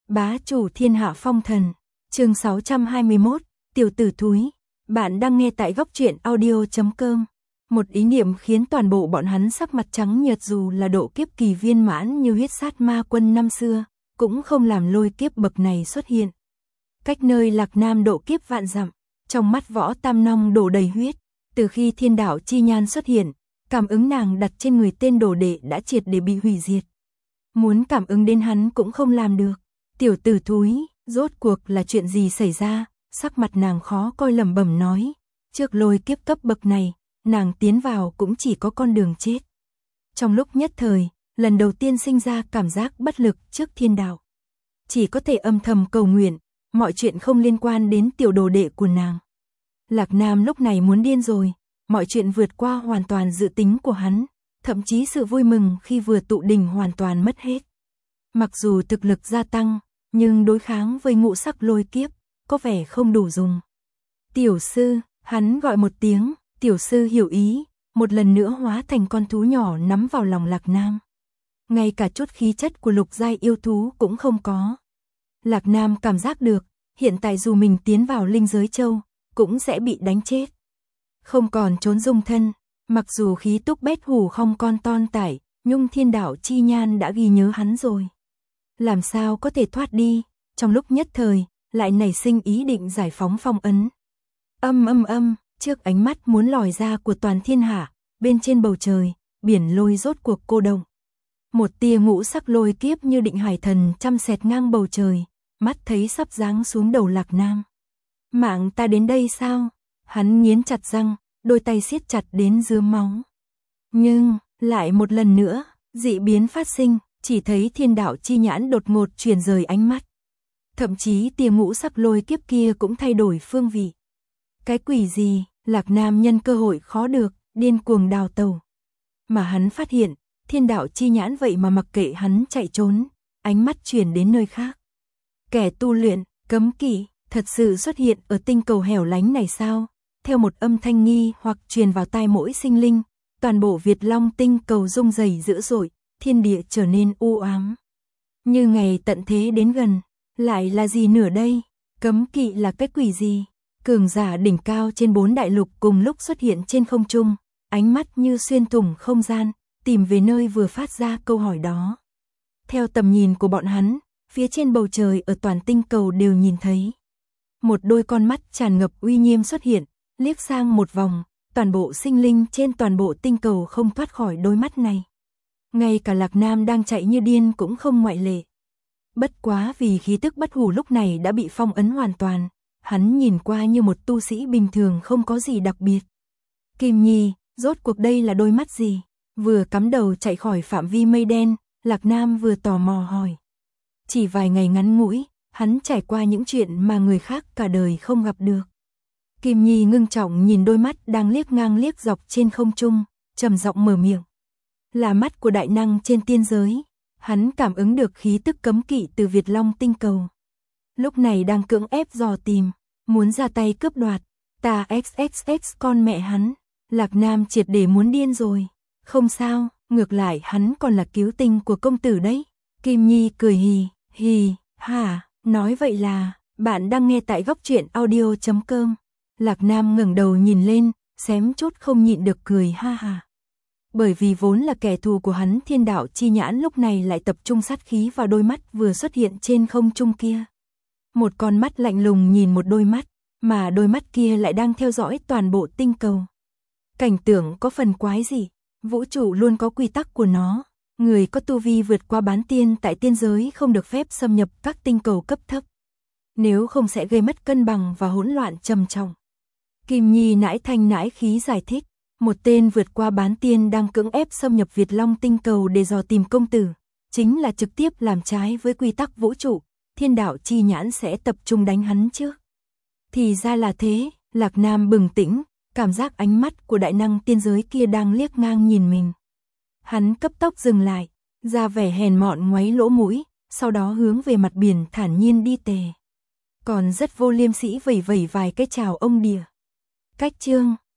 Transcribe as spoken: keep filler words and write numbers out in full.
Bá chủ thiên hạ phong thần, chương sáu trăm hai mươi mốt, tiểu tử thúi. Bạn đang nghe tại góc truyện audio chấm com. Một ý niệm khiến toàn bộ bọn hắn sắc mặt trắng nhợt, dù là độ kiếp kỳ viên mãn như huyết sát ma quân năm xưa, cũng không làm lôi kiếp bậc này xuất hiện. Cách nơi Lạc Nam độ kiếp vạn dặm, trong mắt Võ Tam Nong đổ đầy huyết, từ khi thiên đạo chi nhan xuất hiện, cảm ứng nàng đặt trên người tên đồ đệ đã triệt để bị hủy diệt. Muốn cảm ứng đến hắn cũng không làm được. Tiểu tử thúi, rốt cuộc là chuyện gì xảy ra? Sắc mặt nàng khó coi lẩm bẩm nói, trước lôi kiếp cấp bậc này, nàng tiến vào cũng chỉ có con đường chết. Trong lúc nhất thời, lần đầu tiên sinh ra cảm giác bất lực trước thiên đạo. Chỉ có thể âm thầm cầu nguyện, mọi chuyện không liên quan đến tiểu đồ đệ của nàng. Lạc Nam lúc này muốn điên rồi, mọi chuyện vượt qua hoàn toàn dự tính của hắn, thậm chí sự vui mừng khi vừa tụ đỉnh hoàn toàn mất hết. Mặc dù thực lực gia tăng, nhưng đối kháng với ngũ sắc lôi kiếp, có vẻ không đủ dùng. Tiểu sư, hắn gọi một tiếng, tiểu sư hiểu ý, một lần nữa hóa thành con thú nhỏ nắm vào lòng Lạc Nam. Ngay cả chút khí chất của lục giai yêu thú cũng không có. Lạc Nam cảm giác được, hiện tại dù mình tiến vào linh giới châu, cũng sẽ bị đánh chết. Không còn trốn dung thân, mặc dù khí túc bét hủ không con ton tải, nhưng thiên đạo chi nhan đã ghi nhớ hắn rồi. Làm sao có thể thoát đi, trong lúc nhất thời, lại nảy sinh ý định giải phóng phong ấn. Âm âm âm, trước ánh mắt muốn lòi ra của toàn thiên hạ, bên trên bầu trời, biển lôi rốt cuộc cô động. Một tia ngũ sắc lôi kiếp như định hải thần chăm xẹt ngang bầu trời, mắt thấy sắp giáng xuống đầu Lạc Nam. Mạng ta đến đây sao? Hắn nghiến chặt răng, đôi tay siết chặt đến dứa máu. Nhưng, lại một lần nữa, dị biến phát sinh, chỉ thấy thiên đạo chi nhãn đột ngột chuyển rời ánh mắt. Thậm chí tia ngũ sắc lôi kiếp kia cũng thay đổi phương vị. Cái quỷ gì? Lạc Nam nhân cơ hội khó được, điên cuồng đào tẩu. Mà hắn phát hiện, thiên đạo chi nhãn vậy mà mặc kệ hắn chạy trốn, ánh mắt chuyển đến nơi khác. Kẻ tu luyện, cấm kỵ, thật sự xuất hiện ở tinh cầu hẻo lánh này sao? Theo một âm thanh nghi hoặc truyền vào tai mỗi sinh linh, toàn bộ Việt Long tinh cầu rung rẩy dữ dội, thiên địa trở nên u ám. Như ngày tận thế đến gần, lại là gì nữa đây? Cấm kỵ là cái quỷ gì? Cường giả đỉnh cao trên bốn đại lục cùng lúc xuất hiện trên không trung, ánh mắt như xuyên thủng không gian, tìm về nơi vừa phát ra câu hỏi đó. Theo tầm nhìn của bọn hắn, phía trên bầu trời ở toàn tinh cầu đều nhìn thấy. Một đôi con mắt tràn ngập uy nghiêm xuất hiện, liếc sang một vòng, toàn bộ sinh linh trên toàn bộ tinh cầu không thoát khỏi đôi mắt này. Ngay cả Lạc Nam đang chạy như điên cũng không ngoại lệ. Bất quá vì khí tức bất hủ lúc này đã bị phong ấn hoàn toàn, hắn nhìn qua như một tu sĩ bình thường không có gì đặc biệt. Kim Nhi, rốt cuộc đây là đôi mắt gì? Vừa cắm đầu chạy khỏi phạm vi mây đen, Lạc Nam vừa tò mò hỏi. Chỉ vài ngày ngắn ngủi, hắn trải qua những chuyện mà người khác cả đời không gặp được. Kim Nhi ngưng trọng nhìn đôi mắt đang liếc ngang liếc dọc trên không trung, trầm giọng mở miệng. Là mắt của đại năng trên tiên giới, hắn cảm ứng được khí tức cấm kỵ từ Việt Long tinh cầu. Lúc này đang cưỡng ép dò tìm, muốn ra tay cướp đoạt, ta xxx con mẹ hắn, Lạc Nam triệt để muốn điên rồi. Không sao, ngược lại hắn còn là cứu tinh của công tử đấy. Kim Nhi cười hì, hì, hả, nói vậy là, bạn đang nghe tại góc truyện audio chấm com. Lạc Nam ngẩng đầu nhìn lên, xém chút không nhịn được cười ha ha. Bởi vì vốn là kẻ thù của hắn, thiên đạo chi nhãn lúc này lại tập trung sát khí vào đôi mắt vừa xuất hiện trên không trung kia. Một con mắt lạnh lùng nhìn một đôi mắt, mà đôi mắt kia lại đang theo dõi toàn bộ tinh cầu. Cảnh tượng có phần quái dị, vũ trụ luôn có quy tắc của nó, người có tu vi vượt qua bán tiên tại tiên giới không được phép xâm nhập các tinh cầu cấp thấp. Nếu không sẽ gây mất cân bằng và hỗn loạn trầm trọng. Kim Nhi nãi thanh nãi khí giải thích, một tên vượt qua bán tiên đang cưỡng ép xâm nhập Việt Long tinh cầu để dò tìm công tử, chính là trực tiếp làm trái với quy tắc vũ trụ, thiên đạo chi nhãn sẽ tập trung đánh hắn trước. Thì ra là thế, Lạc Nam bừng tỉnh, cảm giác ánh mắt của đại năng tiên giới kia đang liếc ngang nhìn mình. Hắn cấp tốc dừng lại, ra vẻ hèn mọn ngoáy lỗ mũi, sau đó hướng về mặt biển thản nhiên đi tề. Còn rất vô liêm sỉ vẩy vẩy vài cái chào ông đìa. Cách chương